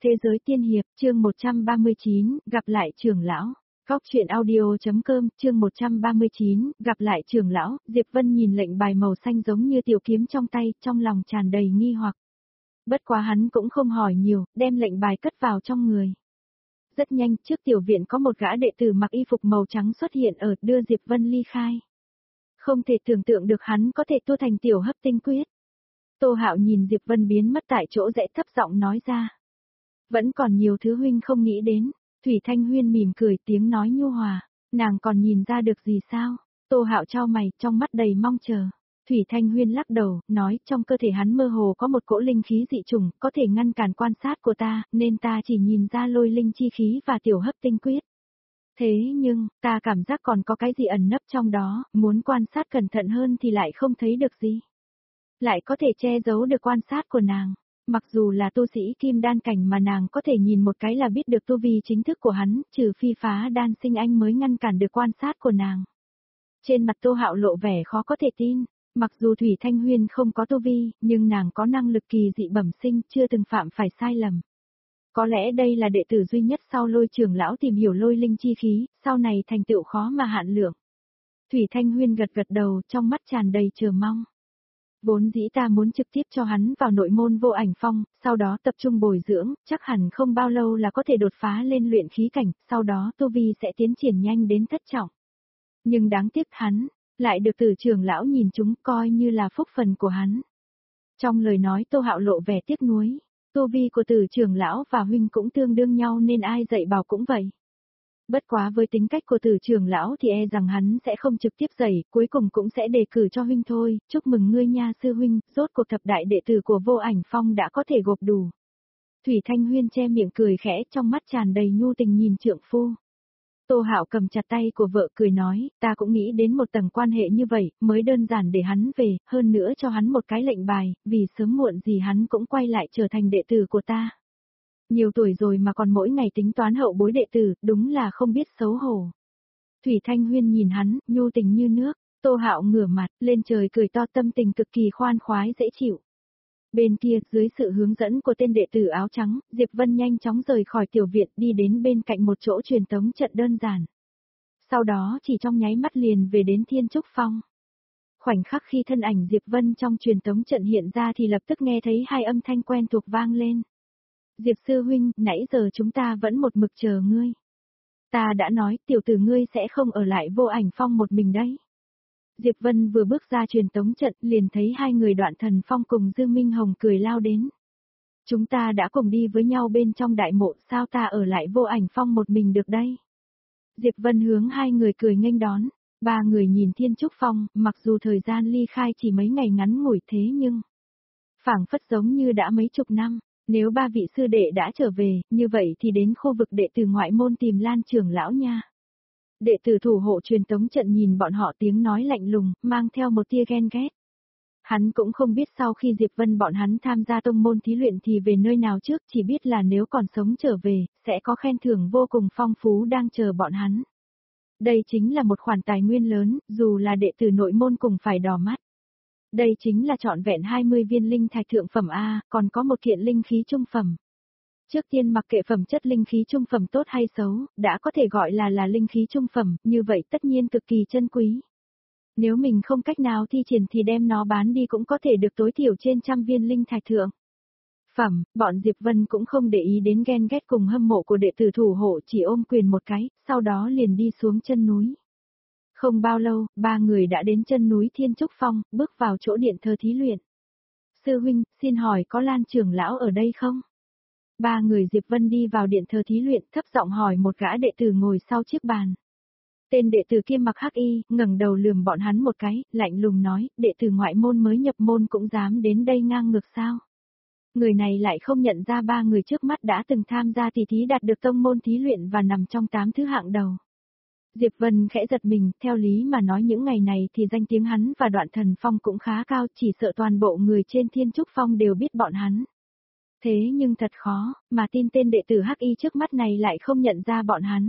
Thế giới tiên hiệp, chương 139, gặp lại trưởng lão. Góc truyện audio.com, chương 139, gặp lại trưởng lão. Diệp Vân nhìn lệnh bài màu xanh giống như tiểu kiếm trong tay, trong lòng tràn đầy nghi hoặc. Bất quá hắn cũng không hỏi nhiều, đem lệnh bài cất vào trong người. Rất nhanh, trước tiểu viện có một gã đệ tử mặc y phục màu trắng xuất hiện ở, đưa Diệp Vân ly khai. Không thể tưởng tượng được hắn có thể tu thành tiểu hấp tinh quyết. Tô Hạo nhìn Diệp Vân biến mất tại chỗ rẽ, thấp giọng nói ra. Vẫn còn nhiều thứ huynh không nghĩ đến. Thủy Thanh Huyên mỉm cười, tiếng nói nhu hòa. Nàng còn nhìn ra được gì sao? Tô Hạo chau mày, trong mắt đầy mong chờ. Thủy Thanh Huyên lắc đầu, nói trong cơ thể hắn mơ hồ có một cỗ linh khí dị chủng, có thể ngăn cản quan sát của ta, nên ta chỉ nhìn ra lôi linh chi khí và tiểu hấp tinh quyết. Thế nhưng, ta cảm giác còn có cái gì ẩn nấp trong đó, muốn quan sát cẩn thận hơn thì lại không thấy được gì. Lại có thể che giấu được quan sát của nàng. Mặc dù là tu sĩ kim đan cảnh mà nàng có thể nhìn một cái là biết được tu vi chính thức của hắn, trừ phi phá đan sinh anh mới ngăn cản được quan sát của nàng. Trên mặt Tô Hạo lộ vẻ khó có thể tin, mặc dù Thủy Thanh Huyên không có tu vi, nhưng nàng có năng lực kỳ dị bẩm sinh, chưa từng phạm phải sai lầm. Có lẽ đây là đệ tử duy nhất sau Lôi trưởng lão tìm hiểu lôi linh chi khí, sau này thành tựu khó mà hạn lượng. Thủy Thanh Huyên gật gật đầu, trong mắt tràn đầy chờ mong. Vốn dĩ ta muốn trực tiếp cho hắn vào nội môn vô ảnh phong, sau đó tập trung bồi dưỡng, chắc hẳn không bao lâu là có thể đột phá lên luyện khí cảnh, sau đó tu vi sẽ tiến triển nhanh đến thất trọng. Nhưng đáng tiếc hắn, lại được Tử trưởng lão nhìn chúng coi như là phúc phần của hắn. Trong lời nói Tô Hạo lộ vẻ tiếc nuối, tu vi của Tử trưởng lão và huynh cũng tương đương nhau nên ai dạy bảo cũng vậy. Bất quá với tính cách của Tử trưởng lão thì e rằng hắn sẽ không trực tiếp dạy, cuối cùng cũng sẽ đề cử cho huynh thôi, chúc mừng ngươi nha sư huynh, rốt cuộc thập đại đệ tử của vô ảnh phong đã có thể gộp đủ. Thủy Thanh Huyên che miệng cười khẽ, trong mắt tràn đầy nhu tình nhìn trượng phu. Tô Hạo cầm chặt tay của vợ cười nói, ta cũng nghĩ đến một tầng quan hệ như vậy, mới đơn giản để hắn về, hơn nữa cho hắn một cái lệnh bài, vì sớm muộn gì hắn cũng quay lại trở thành đệ tử của ta. Nhiều tuổi rồi mà còn mỗi ngày tính toán hậu bối đệ tử, đúng là không biết xấu hổ. Thủy Thanh Huyên nhìn hắn, nhu tình như nước, Tô Hạo ngửa mặt, lên trời cười to, tâm tình cực kỳ khoan khoái dễ chịu. Bên kia, dưới sự hướng dẫn của tên đệ tử áo trắng, Diệp Vân nhanh chóng rời khỏi tiểu viện đi đến bên cạnh một chỗ truyền tống trận đơn giản. Sau đó chỉ trong nháy mắt liền về đến Thiên Trúc Phong. Khoảnh khắc khi thân ảnh Diệp Vân trong truyền tống trận hiện ra thì lập tức nghe thấy hai âm thanh quen thuộc vang lên. Diệp sư huynh, nãy giờ chúng ta vẫn một mực chờ ngươi. Ta đã nói tiểu tử ngươi sẽ không ở lại vô ảnh phong một mình đấy. Diệp Vân vừa bước ra truyền tống trận liền thấy hai người Đoạn Thần Phong cùng Dương Minh Hồng cười lao đến. Chúng ta đã cùng đi với nhau bên trong đại mộ, sao ta ở lại vô ảnh phong một mình được đây? Diệp Vân hướng hai người cười nghênh đón. Ba người nhìn Thiên Trúc Phong, mặc dù thời gian ly khai chỉ mấy ngày ngắn ngủi thế nhưng phảng phất giống như đã mấy chục năm. Nếu ba vị sư đệ đã trở về, như vậy thì đến khu vực đệ tử ngoại môn tìm Lan trưởng lão nha. Đệ tử thủ hộ truyền tống trận nhìn bọn họ tiếng nói lạnh lùng, mang theo một tia ghen ghét. Hắn cũng không biết sau khi Diệp Vân bọn hắn tham gia tông môn thí luyện thì về nơi nào trước, chỉ biết là nếu còn sống trở về, sẽ có khen thưởng vô cùng phong phú đang chờ bọn hắn. Đây chính là một khoản tài nguyên lớn, dù là đệ tử nội môn cùng phải đỏ mắt. Đây chính là trọn vẹn 20 viên linh thạch thượng phẩm A, còn có một kiện linh khí trung phẩm. Trước tiên mặc kệ phẩm chất linh khí trung phẩm tốt hay xấu, đã có thể gọi là linh khí trung phẩm, như vậy tất nhiên cực kỳ chân quý. Nếu mình không cách nào thi triển thì đem nó bán đi cũng có thể được tối thiểu trên 100 viên linh thạch thượng phẩm, bọn Diệp Vân cũng không để ý đến ghen ghét cùng hâm mộ của đệ tử thủ hộ, chỉ ôm quyền một cái, sau đó liền đi xuống chân núi. Không bao lâu, ba người đã đến chân núi Thiên Trúc Phong, bước vào chỗ điện thờ thí luyện. Sư huynh, xin hỏi có Lan trưởng lão ở đây không? Ba người Diệp Vân đi vào điện thờ thí luyện, thấp giọng hỏi một gã đệ tử ngồi sau chiếc bàn. Tên đệ tử kia mặc hắc y, ngẩng đầu lườm bọn hắn một cái, lạnh lùng nói, đệ tử ngoại môn mới nhập môn cũng dám đến đây ngang ngược sao? Người này lại không nhận ra ba người trước mắt đã từng tham gia tỷ thí đạt được tông môn thí luyện và nằm trong 8 thứ hạng đầu. Diệp Vân khẽ giật mình, theo lý mà nói những ngày này thì danh tiếng hắn và Đoạn Thần Phong cũng khá cao, chỉ sợ toàn bộ người trên Thiên Trúc Phong đều biết bọn hắn. Thế nhưng thật khó, mà tin tên đệ tử hắc y trước mắt này lại không nhận ra bọn hắn.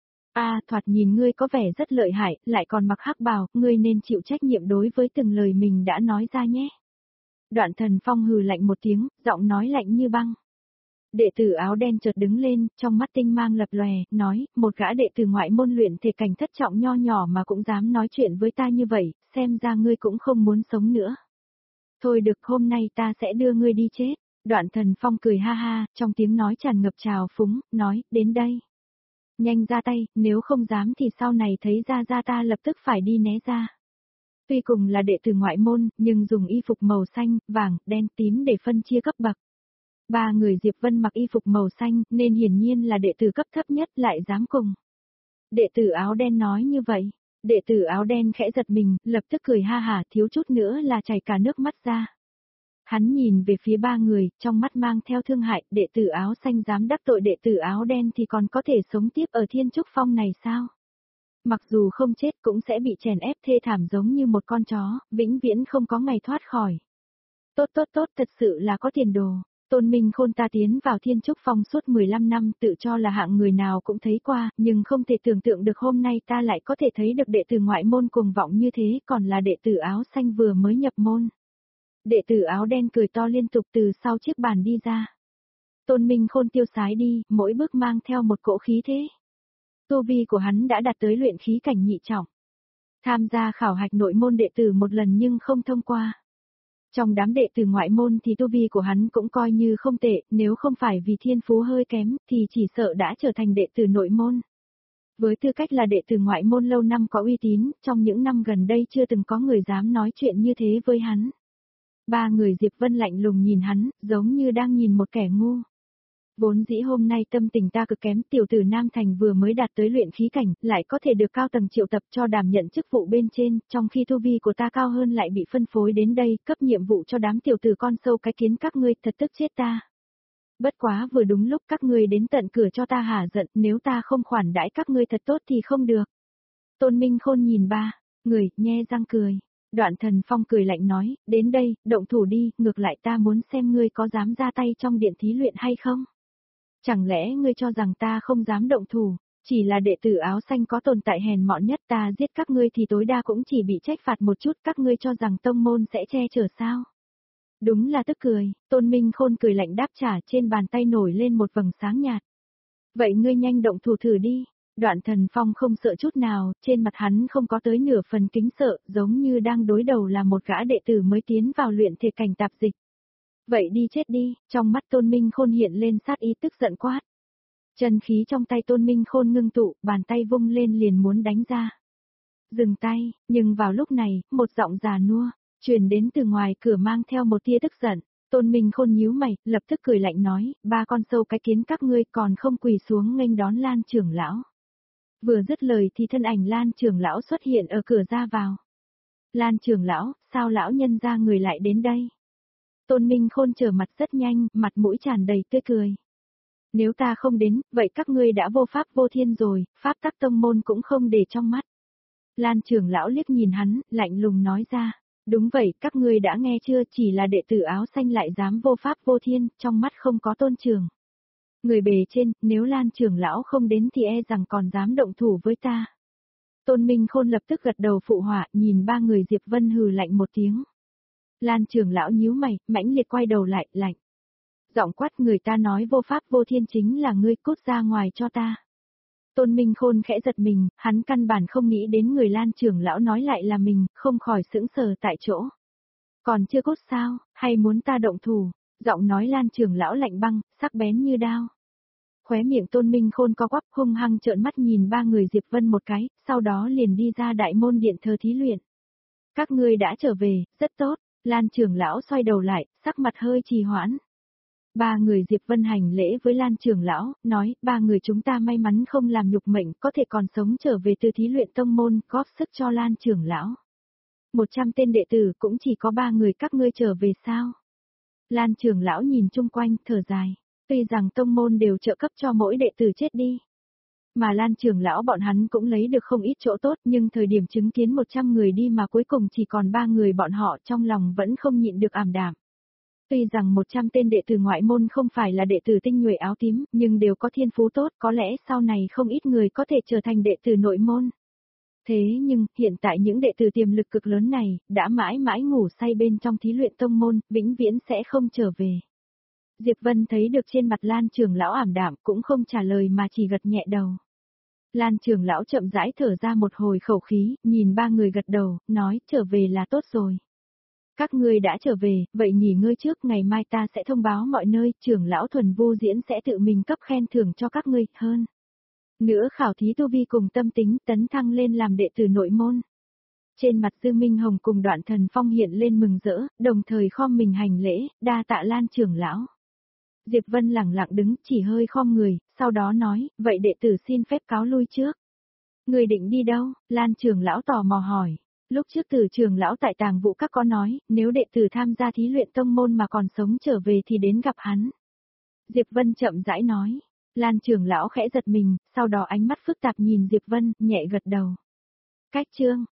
Thoạt nhìn ngươi có vẻ rất lợi hại, lại còn mặc hắc bào, ngươi nên chịu trách nhiệm đối với từng lời mình đã nói ra nhé. Đoạn Thần Phong hừ lạnh một tiếng, giọng nói lạnh như băng. Đệ tử áo đen chợt đứng lên, trong mắt tinh mang lập lòe, nói, một gã đệ tử ngoại môn luyện thể cảnh thất trọng nho nhỏ mà cũng dám nói chuyện với ta như vậy, xem ra ngươi cũng không muốn sống nữa. Thôi được, hôm nay ta sẽ đưa ngươi đi chết. Đoạn Thần Phong cười ha ha, trong tiếng nói tràn ngập trào phúng, nói, đến đây. Nhanh ra tay, nếu không dám thì sau này thấy ra ta lập tức phải đi né ra. Tuy cùng là đệ tử ngoại môn, nhưng dùng y phục màu xanh, vàng, đen, tím để phân chia cấp bậc. Ba người Diệp Vân mặc y phục màu xanh, nên hiển nhiên là đệ tử cấp thấp nhất lại dám cùng. Đệ tử áo đen nói như vậy. Đệ tử áo đen khẽ giật mình, lập tức cười ha hả, thiếu chút nữa là chảy cả nước mắt ra. Hắn nhìn về phía ba người, trong mắt mang theo thương hại, đệ tử áo xanh dám đắc tội đệ tử áo đen thì còn có thể sống tiếp ở Thiên Trúc Phong này sao? Mặc dù không chết cũng sẽ bị chèn ép thê thảm giống như một con chó, vĩnh viễn không có ngày thoát khỏi. Tốt, thật sự là có tiền đồ. Tôn Minh Khôn ta tiến vào Thiên Trúc Phong suốt 15 năm tự cho là hạng người nào cũng thấy qua, nhưng không thể tưởng tượng được hôm nay ta lại có thể thấy được đệ tử ngoại môn cuồng vọng như thế, còn là đệ tử áo xanh vừa mới nhập môn. Đệ tử áo đen cười to liên tục từ sau chiếc bàn đi ra. Tôn Minh Khôn tiêu sái đi, mỗi bước mang theo một cỗ khí thế. Tu vi của hắn đã đạt tới luyện khí cảnh nhị trọng. Tham gia khảo hạch nội môn đệ tử một lần nhưng không thông qua. Trong đám đệ tử ngoại môn thì tu vi của hắn cũng coi như không tệ, nếu không phải vì thiên phú hơi kém thì chỉ sợ đã trở thành đệ tử nội môn. Với tư cách là đệ tử ngoại môn lâu năm có uy tín, trong những năm gần đây chưa từng có người dám nói chuyện như thế với hắn. Ba người Diệp Vân lạnh lùng nhìn hắn, giống như đang nhìn một kẻ ngu. Vốn dĩ hôm nay tâm tình ta cực kém, tiểu tử Nam Thành vừa mới đạt tới luyện khí cảnh, lại có thể được cao tầng triệu tập cho đảm nhận chức vụ bên trên, trong khi tu vi của ta cao hơn lại bị phân phối đến đây, cấp nhiệm vụ cho đám tiểu tử con sâu cái kiến các ngươi, thật tức chết ta. Bất quá vừa đúng lúc các ngươi đến tận cửa cho ta hả giận, nếu ta không khoản đãi các ngươi thật tốt thì không được. Tôn Minh Khôn nhìn ba người, nhe răng cười. Đoạn Thần Phong cười lạnh nói, đến đây, động thủ đi, ngược lại ta muốn xem ngươi có dám ra tay trong điện thí luyện hay không. Chẳng lẽ ngươi cho rằng ta không dám động thủ, chỉ là đệ tử áo xanh có tồn tại hèn mọn nhất, ta giết các ngươi thì tối đa cũng chỉ bị trách phạt một chút, các ngươi cho rằng tông môn sẽ che chở sao? Đúng là tức cười, Tôn Minh Khôn cười lạnh đáp trả, trên bàn tay nổi lên một vầng sáng nhạt. Vậy ngươi nhanh động thủ thử đi. Đoạn Thần Phong không sợ chút nào, trên mặt hắn không có tới nửa phần kính sợ, giống như đang đối đầu là một gã đệ tử mới tiến vào luyện thể cảnh tạp dịch. Vậy đi chết đi, trong mắt Tôn Minh Khôn hiện lên sát ý tức giận quát. Chân khí trong tay Tôn Minh Khôn ngưng tụ, bàn tay vung lên liền muốn đánh ra. Dừng tay, nhưng vào lúc này, một giọng già nua, truyền đến từ ngoài cửa mang theo một tia tức giận. Tôn Minh Khôn nhíu mày, lập tức cười lạnh nói, ba con sâu cái kiến các ngươi còn không quỳ xuống nghênh đón Lan trưởng lão. Vừa dứt lời thì thân ảnh Lan trưởng lão xuất hiện ở cửa ra vào. Lan trưởng lão, sao lão nhân ra người lại đến đây? Tôn Minh Khôn trở mặt rất nhanh, mặt mũi tràn đầy tươi cười. Nếu ta không đến, vậy các ngươi đã vô pháp vô thiên rồi, pháp tắc tông môn cũng không để trong mắt. Lan trưởng lão liếc nhìn hắn, lạnh lùng nói ra. Đúng vậy, các ngươi đã nghe chưa, chỉ là đệ tử áo xanh lại dám vô pháp vô thiên, trong mắt không có tôn trưởng. Người bề trên, nếu Lan trưởng lão không đến thì e rằng còn dám động thủ với ta. Tôn Minh Khôn lập tức gật đầu phụ họa, nhìn ba người Diệp Vân hừ lạnh một tiếng. Lan trưởng lão nhíu mày, mãnh liệt quay đầu lại, lạnh. Giọng quát, người ta nói vô pháp vô thiên chính là ngươi, cút ra ngoài cho ta. Tôn Minh Khôn khẽ giật mình, hắn căn bản không nghĩ đến người Lan trưởng lão nói lại là mình, không khỏi sững sờ tại chỗ. Còn chưa cút sao, hay muốn ta động thủ? Giọng nói Lan trưởng lão lạnh băng, sắc bén như đao. Khóe miệng Tôn Minh Khôn co quắp, hung hăng trợn mắt nhìn ba người Diệp Vân một cái, sau đó liền đi ra đại môn điện thờ thí luyện. Các ngươi đã trở về, rất tốt. Lan trưởng lão xoay đầu lại, sắc mặt hơi trì hoãn. Ba người Diệp Vân hành lễ với Lan trưởng lão, nói, ba người chúng ta may mắn không làm nhục mệnh, có thể còn sống trở về từ thí luyện tông môn, góp sức cho Lan trưởng lão. 100 tên đệ tử cũng chỉ có ba người các ngươi trở về sao? Lan trưởng lão nhìn chung quanh, thở dài. Tuy rằng tông môn đều trợ cấp cho mỗi đệ tử chết đi. Mà Lan trưởng lão bọn hắn cũng lấy được không ít chỗ tốt, nhưng thời điểm chứng kiến 100 người đi mà cuối cùng chỉ còn 3 người bọn họ, trong lòng vẫn không nhịn được ảm đạm. Tuy rằng 100 tên đệ tử ngoại môn không phải là đệ tử tinh nhuệ áo tím, nhưng đều có thiên phú tốt, có lẽ sau này không ít người có thể trở thành đệ tử nội môn. Thế nhưng, hiện tại những đệ tử tiềm lực cực lớn này, đã mãi mãi ngủ say bên trong thí luyện tông môn, vĩnh viễn sẽ không trở về. Diệp Vân thấy được trên mặt Lan trưởng lão ảm đạm cũng không trả lời mà chỉ gật nhẹ đầu. Lan trưởng lão chậm rãi thở ra một hồi khẩu khí, nhìn ba người gật đầu, nói trở về là tốt rồi. Các ngươi đã trở về, vậy nghỉ ngơi trước, ngày mai ta sẽ thông báo mọi nơi, trưởng lão Thuần Vu Diễn sẽ tự mình cấp khen thưởng cho các ngươi, hơn nữa khảo thí tu vi cùng tâm tính tấn thăng lên làm đệ tử nội môn. Trên mặt Dư Minh Hồng cùng Đoạn Thần Phong hiện lên mừng rỡ, đồng thời khom mình hành lễ, đa tạ Lan trưởng lão. Diệp Vân lẳng lặng đứng, chỉ hơi khom người, sau đó nói, vậy đệ tử xin phép cáo lui trước. Người định đi đâu? Lan trưởng lão tò mò hỏi. Lúc trước Từ trưởng lão tại Tàng Vũ Các có nói, nếu đệ tử tham gia thí luyện tông môn mà còn sống trở về thì đến gặp hắn. Diệp Vân chậm rãi nói. Lan trưởng lão khẽ giật mình, sau đó ánh mắt phức tạp nhìn Diệp Vân, nhẹ gật đầu. Cách chương